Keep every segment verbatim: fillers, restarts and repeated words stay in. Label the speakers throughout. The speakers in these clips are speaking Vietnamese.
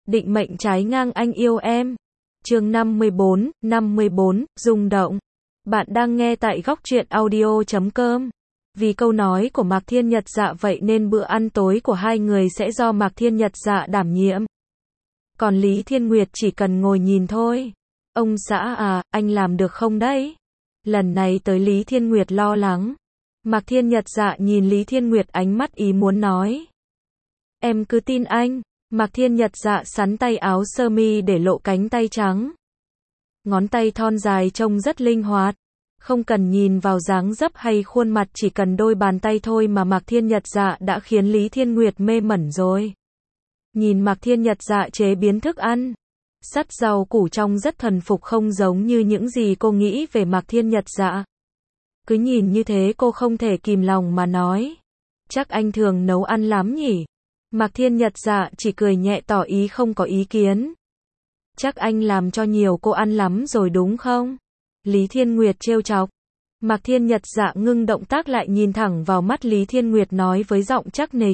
Speaker 1: định mệnh trái ngang anh yêu em. Chương năm mươi bốn, năm mươi bốn, rung động. Bạn đang nghe tại góc truyện audio chấm com. Vì câu nói của Mạc Thiên Nhật Dạ vậy nên bữa ăn tối của hai người sẽ do Mạc Thiên Nhật Dạ đảm nhiệm. Còn Lý Thiên Nguyệt chỉ cần ngồi nhìn thôi. Ông xã à, anh làm được không đấy? Lần này tới Lý Thiên Nguyệt lo lắng. Mạc Thiên Nhật Dạ nhìn Lý Thiên Nguyệt ánh mắt ý muốn nói. Em cứ tin anh. Mạc Thiên Nhật Dạ sắn tay áo sơ mi để lộ cánh tay trắng. Ngón tay thon dài trông rất linh hoạt. Không cần nhìn vào dáng dấp hay khuôn mặt, chỉ cần đôi bàn tay thôi mà Mạc Thiên Nhật Dạ đã khiến Lý Thiên Nguyệt mê mẩn rồi. Nhìn Mạc Thiên Nhật Dạ chế biến thức ăn, sắt rau củ trông rất thuần phục, không giống như những gì cô nghĩ về Mạc Thiên Nhật Dạ. Cứ nhìn như thế cô không thể kìm lòng mà nói. Chắc anh thường nấu ăn lắm nhỉ? Mạc Thiên Nhật Dạ chỉ cười nhẹ tỏ ý không có ý kiến. Chắc anh làm cho nhiều cô ăn lắm rồi đúng không? Lý Thiên Nguyệt trêu chọc. Mạc Thiên Nhật Dạ ngưng động tác lại nhìn thẳng vào mắt Lý Thiên Nguyệt nói với giọng chắc nịch.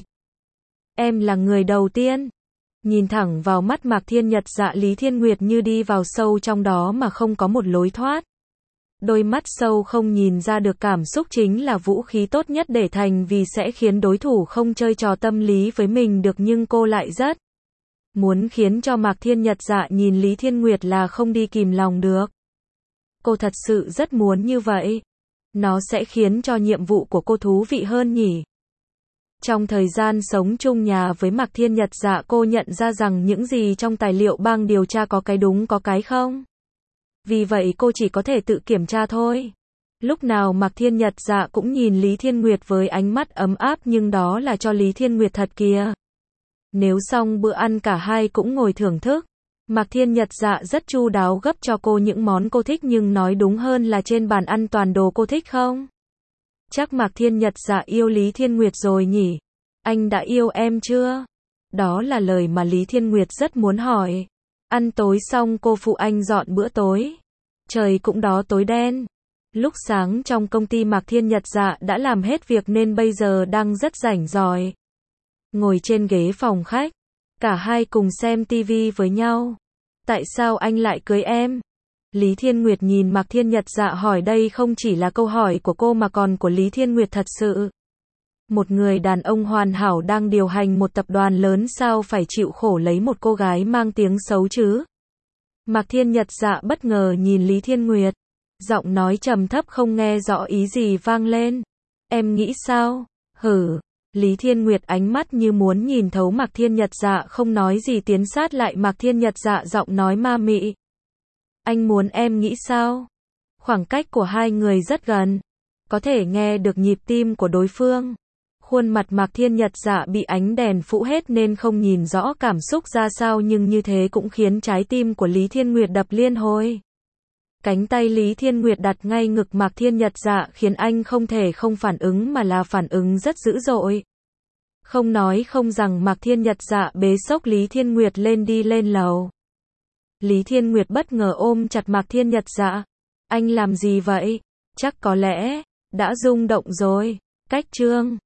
Speaker 1: Em là người đầu tiên. Nhìn thẳng vào mắt Mạc Thiên Nhật Dạ, Lý Thiên Nguyệt như đi vào sâu trong đó mà không có một lối thoát. Đôi mắt sâu không nhìn ra được cảm xúc chính là vũ khí tốt nhất để thành, vì sẽ khiến đối thủ không chơi trò tâm lý với mình được, nhưng cô lại rất muốn khiến cho Mạc Thiên Nhật Dạ nhìn Lý Thiên Nguyệt là không đi kìm lòng được. Cô thật sự rất muốn như vậy. Nó sẽ khiến cho nhiệm vụ của cô thú vị hơn nhỉ. Trong thời gian sống chung nhà với Mạc Thiên Nhật Dạ, cô nhận ra rằng những gì trong tài liệu bang điều tra có cái đúng có cái không. Vì vậy cô chỉ có thể tự kiểm tra thôi. Lúc nào Mạc Thiên Nhật Dạ cũng nhìn Lý Thiên Nguyệt với ánh mắt ấm áp, nhưng đó là cho Lý Thiên Nguyệt thật kìa. Nếu xong bữa ăn cả hai cũng ngồi thưởng thức. Mạc Thiên Nhật Dạ rất chu đáo gấp cho cô những món cô thích, nhưng nói đúng hơn là trên bàn ăn toàn đồ cô thích không? Chắc Mạc Thiên Nhật Dạ yêu Lý Thiên Nguyệt rồi nhỉ? Anh đã yêu em chưa? Đó là lời mà Lý Thiên Nguyệt rất muốn hỏi. Ăn tối xong cô phụ anh dọn bữa tối. Trời cũng đó tối đen. Lúc sáng trong công ty Mạc Thiên Nhật Dạ đã làm hết việc nên bây giờ đang rất rảnh rỗi. Ngồi trên ghế phòng khách. Cả hai cùng xem tivi với nhau. Tại sao anh lại cưới em? Lý Thiên Nguyệt nhìn Mạc Thiên Nhật Dạ hỏi, đây không chỉ là câu hỏi của cô mà còn của Lý Thiên Nguyệt thật sự. Một người đàn ông hoàn hảo đang điều hành một tập đoàn lớn sao phải chịu khổ lấy một cô gái mang tiếng xấu chứ? Mạc Thiên Nhật Dạ bất ngờ nhìn Lý Thiên Nguyệt. Giọng nói trầm thấp không nghe rõ ý gì vang lên. Em nghĩ sao? Hử. Lý Thiên Nguyệt ánh mắt như muốn nhìn thấu Mạc Thiên Nhật Dạ, không nói gì tiến sát lại Mạc Thiên Nhật Dạ, giọng nói ma mị. Anh muốn em nghĩ sao? Khoảng cách của hai người rất gần. Có thể nghe được nhịp tim của đối phương. Khuôn mặt Mạc Thiên Nhật Dạ bị ánh đèn phủ hết nên không nhìn rõ cảm xúc ra sao, nhưng như thế cũng khiến trái tim của Lý Thiên Nguyệt đập liên hồi. Cánh tay Lý Thiên Nguyệt đặt ngay ngực Mạc Thiên Nhật Dạ khiến anh không thể không phản ứng, mà là phản ứng rất dữ dội. Không nói không rằng Mạc Thiên Nhật Dạ bế xốc Lý Thiên Nguyệt lên đi lên lầu. Lý Thiên Nguyệt bất ngờ ôm chặt Mạc Thiên Nhật Dạ. Anh làm gì vậy? Chắc có lẽ đã rung động rồi. Cách chương